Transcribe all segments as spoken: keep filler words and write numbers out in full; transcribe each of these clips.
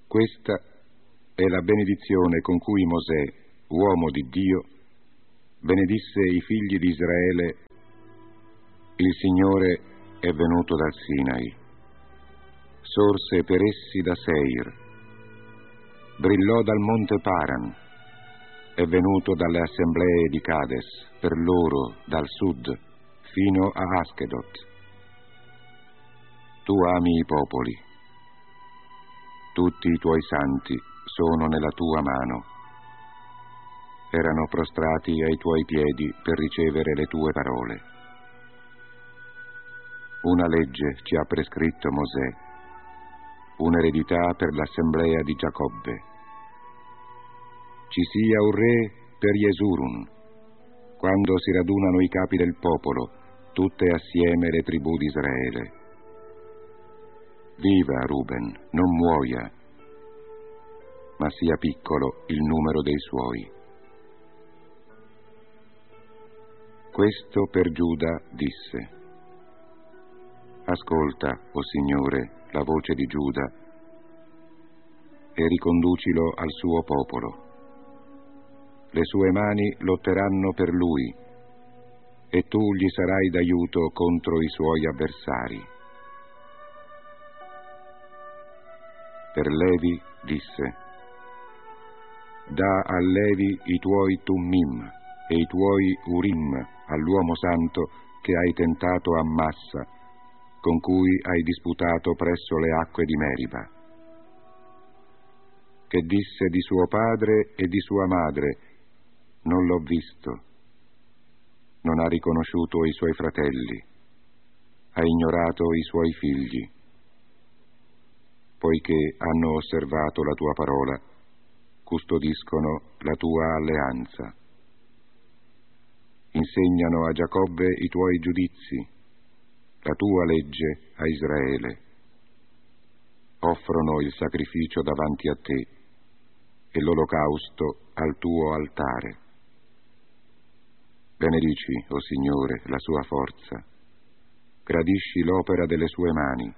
Questa è la benedizione con cui Mosè, uomo di Dio, benedisse i figli di Israele. Il Signore è venuto dal Sinai, sorse per essi da Seir, brillò dal monte Paran, è venuto dalle assemblee di Cades, per loro dal sud fino a Askedot. Tu ami i popoli, tutti i tuoi santi sono nella tua mano. Erano prostrati ai tuoi piedi per ricevere le tue parole. Una legge ci ha prescritto Mosè, un'eredità per l'assemblea di Giacobbe. Ci sia un re per Jesurun, quando si radunano i capi del popolo, tutte assieme le tribù di Israele. Viva Ruben, non muoia, ma sia piccolo il numero dei suoi. Questo per Giuda disse: ascolta, o Signore, la voce di Giuda e riconducilo al suo popolo. Le sue mani lotteranno per lui e tu gli sarai d'aiuto contro i suoi avversari. Per Levi disse: dà a Levi i tuoi Tummim e i tuoi Urim all'uomo santo che hai tentato a Massa, con cui hai disputato presso le acque di Meriba, che disse di suo padre e di sua madre: non l'ho visto. Non ha riconosciuto i suoi fratelli, ha ignorato i suoi figli. Poiché hanno osservato la tua parola, custodiscono la tua alleanza. Insegnano a Giacobbe i tuoi giudizi, la tua legge a Israele. Offrono il sacrificio davanti a te e l'olocausto al tuo altare. Benedici, o Signore, la sua forza, gradisci l'opera delle sue mani.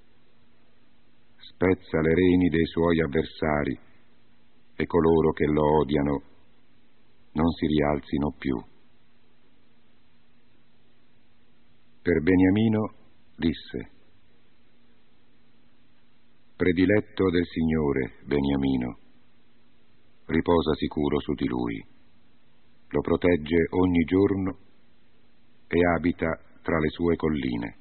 Spezza le reni dei suoi avversari e coloro che lo odiano non si rialzino più. Per Beniamino disse: prediletto del Signore, Beniamino, riposa sicuro su di lui. Lo protegge ogni giorno e abita tra le sue colline.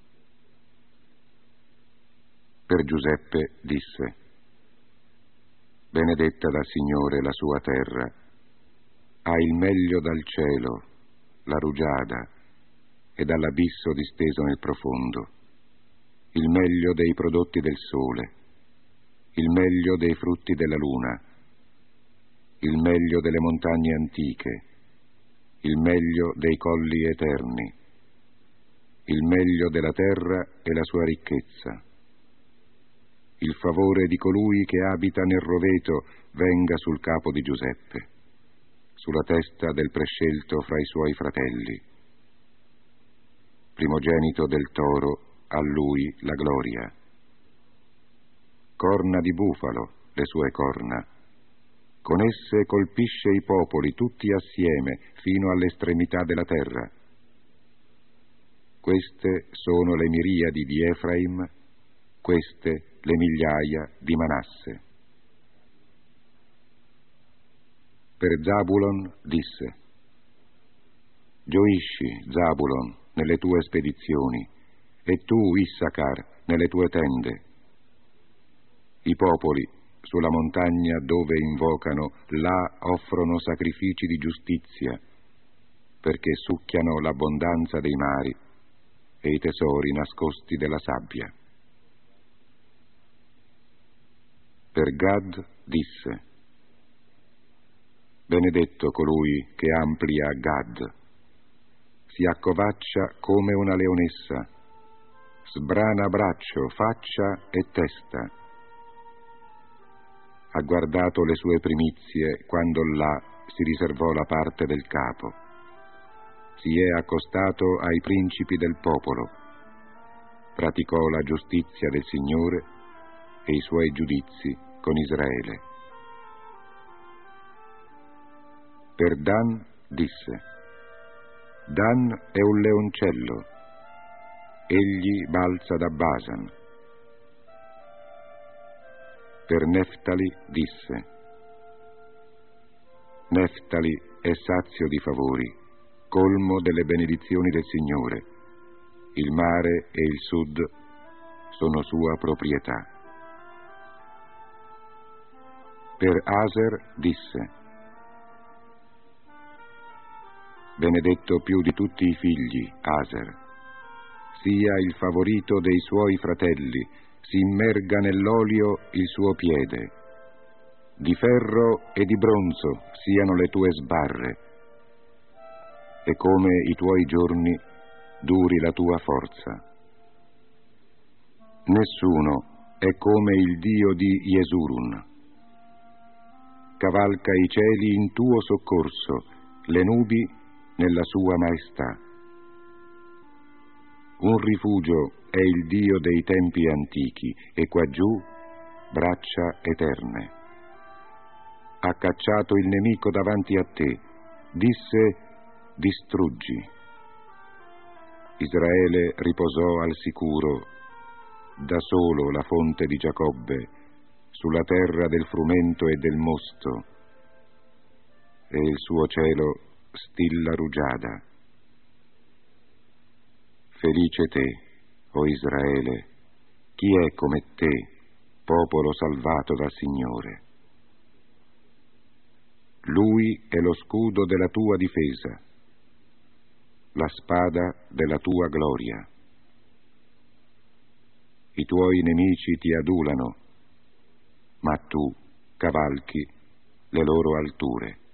Per Giuseppe disse: benedetta dal Signore la sua terra, ha il meglio dal cielo, la rugiada, e dall'abisso disteso nel profondo, il meglio dei prodotti del sole, il meglio dei frutti della luna, il meglio delle montagne antiche, il meglio dei colli eterni, il meglio della terra e la sua ricchezza. Il favore di colui che abita nel roveto venga sul capo di Giuseppe, sulla testa del prescelto fra i suoi fratelli. Primogenito del toro, a lui la gloria. Corna di bufalo, le sue corna. Con esse colpisce i popoli tutti assieme fino all'estremità della terra. Queste sono le miriadi di Efraim, queste le migliaia di Manasse. Per Zabulon disse: gioisci, Zabulon, nelle tue spedizioni, e tu, Issachar, nelle tue tende. I popoli sulla montagna dove invocano, là offrono sacrifici di giustizia, perché succhiano l'abbondanza dei mari e i tesori nascosti della sabbia. Per Gad disse: benedetto colui che amplia Gad, si accovaccia come una leonessa, sbrana braccio, faccia e testa. Ha guardato le sue primizie quando là si riservò la parte del capo. Si è accostato ai principi del popolo, praticò la giustizia del Signore e i suoi giudizi con Israele. Per Dan disse: Dan è un leoncello, egli balza da Basan. Per Neftali disse: Neftali è sazio di favori, colmo delle benedizioni del Signore. Il mare e il sud sono sua proprietà. Per Aser disse: benedetto più di tutti i figli, Aser, sia il favorito dei suoi fratelli, si immerga nell'olio il suo piede. Di ferro e di bronzo siano le tue sbarre, e come i tuoi giorni duri la tua forza. Nessuno è come il Dio di Jesurun. Cavalca i cieli in tuo soccorso, le nubi nella sua maestà. Un rifugio è il Dio dei tempi antichi, e quaggiù braccia eterne. Ha cacciato il nemico davanti a te, disse: distruggi. Israele riposò al sicuro, da solo la fonte di Giacobbe, sulla terra del frumento e del mosto, e il suo cielo stilla rugiada. Felice te, o Israele, chi è come te, popolo salvato dal Signore? Lui è lo scudo della tua difesa, la spada della tua gloria. I tuoi nemici ti adulano, ma tu cavalchi le loro alture.